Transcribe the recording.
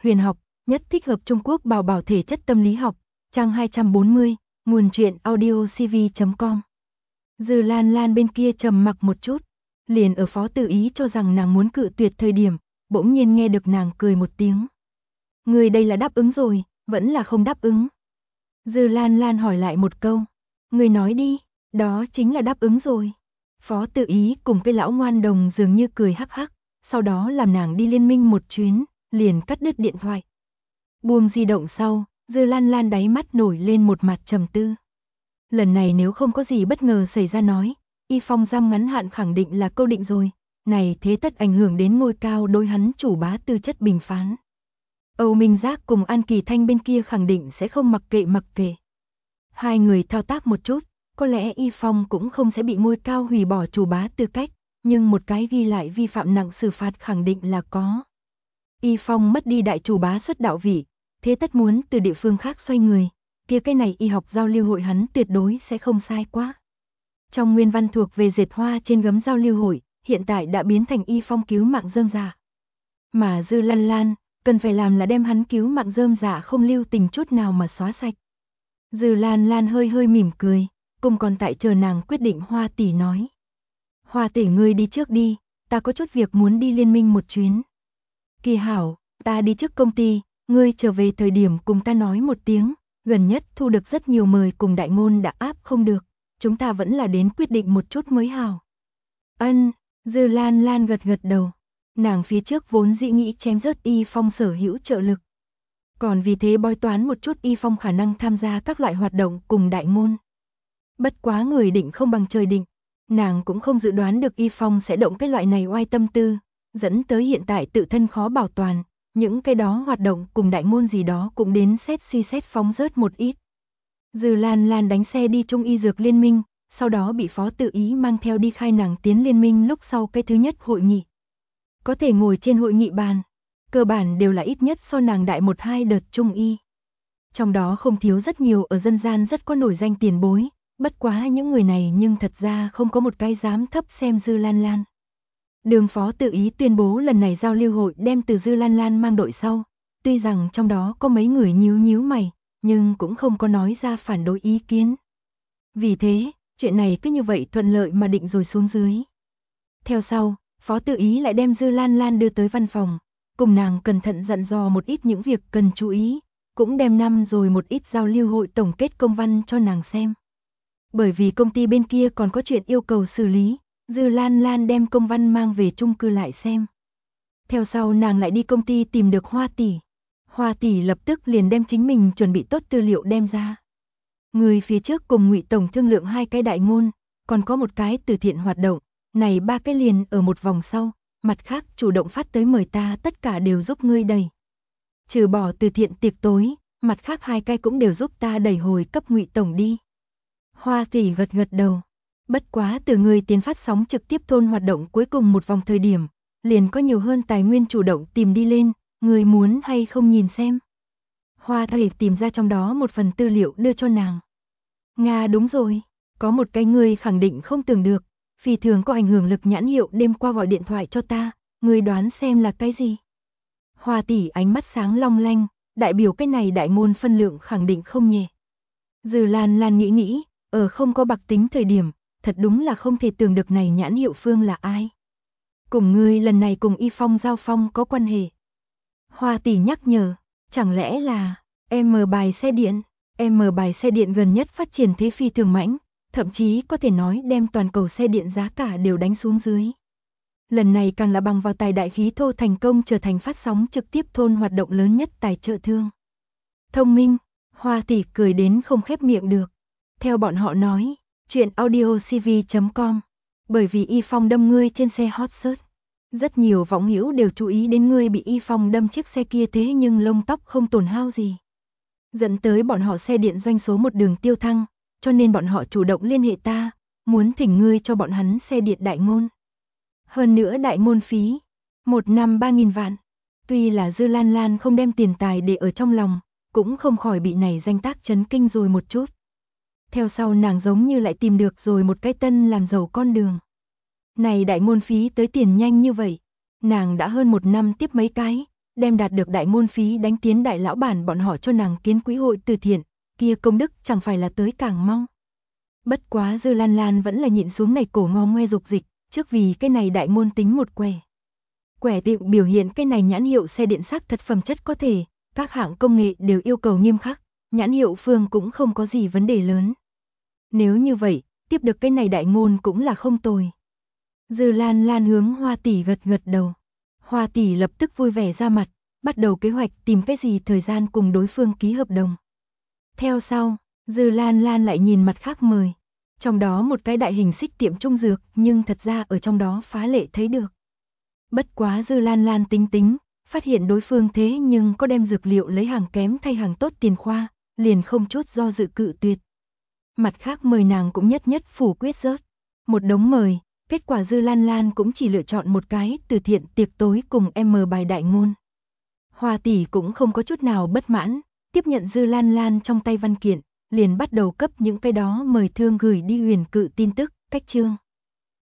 huyền học, nhất thích hợp Trung Quốc bảo bảo thể chất tâm lý học, trang 240, nguồn truyện audiocv.com. Dư Lan Lan bên kia trầm mặc một chút, liền ở Phó Tử Ý cho rằng nàng muốn cự tuyệt thời điểm, bỗng nhiên nghe được nàng cười một tiếng. Người đây là đáp ứng rồi, vẫn là không đáp ứng? Dư Lan Lan hỏi lại một câu. Người nói đi, đó chính là đáp ứng rồi. Phó Tử Ý cùng cái lão ngoan đồng dường như cười hắc hắc, sau đó làm nàng đi liên minh một chuyến, liền cắt đứt điện thoại. Buông di động sau, Dư Lan Lan đáy mắt nổi lên một mặt trầm tư. Lần này nếu không có gì bất ngờ xảy ra nói, Y Phong giam ngắn hạn khẳng định là câu định rồi, này thế tất ảnh hưởng đến ngôi cao đối hắn chủ bá tư chất bình phán. Âu Minh Giác cùng An Kỳ Thanh bên kia khẳng định sẽ không mặc kệ. Hai người thao tác một chút, có lẽ Y Phong cũng không sẽ bị ngôi cao hủy bỏ chủ bá tư cách, nhưng một cái ghi lại vi phạm nặng xử phạt khẳng định là có. Y Phong mất đi đại chủ bá xuất đạo vị, thế tất muốn từ địa phương khác xoay người, kia cái này y học giao lưu hội hắn tuyệt đối sẽ không sai quá. Trong nguyên văn thuộc về dệt hoa trên gấm giao lưu hội, hiện tại đã biến thành Y Phong cứu mạng rơm rạ. Mà Dư Lan Lan, cần phải làm là đem hắn cứu mạng rơm rạ không lưu tình chút nào mà xóa sạch. Dư Lan Lan hơi mỉm cười, cùng còn tại chờ nàng quyết định Hoa tỷ nói. Hoa tỷ ngươi đi trước đi, ta có chút việc muốn đi liên minh một chuyến. Kỳ hảo, ta đi trước công ty, ngươi trở về thời điểm cùng ta nói một tiếng, gần nhất thu được rất nhiều mời cùng đại ngôn đã áp không được, chúng ta vẫn là đến quyết định một chút mới hảo. Ân, Dư Lan Lan gật đầu, nàng phía trước vốn dĩ nghĩ chém rớt Y Phong sở hữu trợ lực. Còn vì thế bói toán một chút Y Phong khả năng tham gia các loại hoạt động cùng đại ngôn. Bất quá người định không bằng trời định, nàng cũng không dự đoán được Y Phong sẽ động cái loại này oai tâm tư, dẫn tới hiện tại tự thân khó bảo toàn, những cái đó hoạt động cùng đại ngôn gì đó cũng đến suy xét phóng rớt một ít. Dư Lan Lan đánh xe đi Trung Y Dược Liên minh, sau đó bị Phó Tử Ý mang theo đi khai nàng tiến liên minh lúc sau cái thứ nhất hội nghị. Có thể ngồi trên hội nghị bàn, cơ bản đều là ít nhất so nàng đại 1-2 đợt Trung Y. Trong đó không thiếu rất nhiều ở dân gian rất có nổi danh tiền bối, bất quá những người này nhưng thật ra không có một cái dám thấp xem Dư Lan Lan. Đường Phó Tự Ý tuyên bố lần này giao lưu hội đem từ Dư Lan Lan mang đội sau, tuy rằng trong đó có mấy người nhíu mày, nhưng cũng không có nói ra phản đối ý kiến. Vì thế, chuyện này cứ như vậy thuận lợi mà định rồi xuống dưới. Theo sau, Phó Tự Ý lại đem Dư Lan Lan đưa tới văn phòng, cùng nàng cẩn thận dặn dò một ít những việc cần chú ý, cũng đem năm rồi một ít giao lưu hội tổng kết công văn cho nàng xem. Bởi vì công ty bên kia còn có chuyện yêu cầu xử lý, Dư Lan Lan đem công văn mang về chung cư lại xem. Theo sau nàng lại đi công ty tìm được Hoa tỷ. Hoa tỷ lập tức liền đem chính mình chuẩn bị tốt tư liệu đem ra. Người phía trước cùng Ngụy tổng thương lượng 2 cái đại ngôn, còn có một cái từ thiện hoạt động, này 3 cái liền ở một vòng sau, mặt khác chủ động phát tới mời ta tất cả đều giúp ngươi đẩy. Trừ bỏ từ thiện tiệc tối, mặt khác 2 cái cũng đều giúp ta đẩy hồi cấp Ngụy tổng đi. Hoa tỷ gật đầu. Bất quá từ người tiến phát sóng trực tiếp thôn hoạt động cuối cùng một vòng thời điểm, liền có nhiều hơn tài nguyên chủ động tìm đi lên, người muốn hay không nhìn xem. Hoa tỷ tìm ra trong đó một phần tư liệu đưa cho nàng. Nga đúng rồi, có một cái người khẳng định không tưởng được, phi thường có ảnh hưởng lực nhãn hiệu đêm qua gọi điện thoại cho ta, người đoán xem là cái gì. Hoa tỷ ánh mắt sáng long lanh, đại biểu cái này đại ngôn phân lượng khẳng định không nhẹ. Dư Lan Lan nghĩ, ở không có bạc tính thời điểm, thật đúng là không thể tưởng được này nhãn hiệu phương là ai. Cùng ngươi lần này cùng Y Phong giao phong có quan hệ. Hoa tỷ nhắc nhở, chẳng lẽ là M bài xe điện? M bài xe điện gần nhất phát triển thế phi thường mãnh, thậm chí có thể nói đem toàn cầu xe điện giá cả đều đánh xuống dưới. Lần này càng là bằng vào tài đại khí thô thành công trở thành phát sóng trực tiếp thôn hoạt động lớn nhất tài trợ thương. Thông minh, Hoa tỷ cười đến không khép miệng được. Theo bọn họ nói, chuyện audiocv.com, bởi vì Y Phong đâm ngươi trên xe hot search. Rất nhiều võng hữu đều chú ý đến ngươi bị Y Phong đâm chiếc xe kia thế nhưng lông tóc không tổn hao gì. Dẫn tới bọn họ xe điện doanh số một đường tiêu thăng, cho nên bọn họ chủ động liên hệ ta, muốn thỉnh ngươi cho bọn hắn xe điện đại ngôn. Hơn nữa đại ngôn phí, 1 năm 3.000 vạn. Tuy là Dư Lan Lan không đem tiền tài để ở trong lòng, cũng không khỏi bị này danh tác chấn kinh rồi một chút. Theo sau nàng giống như lại tìm được rồi một cái tân làm giàu con đường. Này đại ngôn phí tới tiền nhanh như vậy, nàng đã hơn 1 năm tiếp mấy cái, đem đạt được đại môn phí đánh tiến đại lão bản bọn họ cho nàng kiến quỹ hội từ thiện, kia công đức chẳng phải là tới càng mau. Bất quá Dư Lan Lan vẫn là nhịn xuống này cổ ngò ngoe dục dịch, trước vì cái này đại môn tính một quẻ. Quẻ tiệm biểu hiện cái này nhãn hiệu xe điện xác thật phẩm chất có thể, các hãng công nghệ đều yêu cầu nghiêm khắc, nhãn hiệu phương cũng không có gì vấn đề lớn. Nếu như vậy, tiếp được cái này đại ngôn cũng là không tồi. Dư Lan Lan hướng Hoa tỷ gật gật đầu. Hoa tỷ lập tức vui vẻ ra mặt, bắt đầu kế hoạch tìm cái gì thời gian cùng đối phương ký hợp đồng. Theo sau, Dư Lan Lan lại nhìn mặt khác mời. Trong đó một cái đại hình xích tiệm trung dược, nhưng thật ra ở trong đó phá lệ thấy được. Bất quá Dư Lan Lan tính, phát hiện đối phương thế nhưng có đem dược liệu lấy hàng kém thay hàng tốt tiền khoa, liền không chút do dự cự tuyệt. Mặt khác mời nàng cũng nhất phủ quyết rớt. Một đống mời, kết quả Dư Lan Lan cũng chỉ lựa chọn một cái từ thiện tiệc tối cùng bài đại ngôn. Hoa tỷ cũng không có chút nào bất mãn, tiếp nhận Dư Lan Lan trong tay văn kiện, liền bắt đầu cấp những cái đó mời thương gửi đi huyền cự tin tức, cách chương.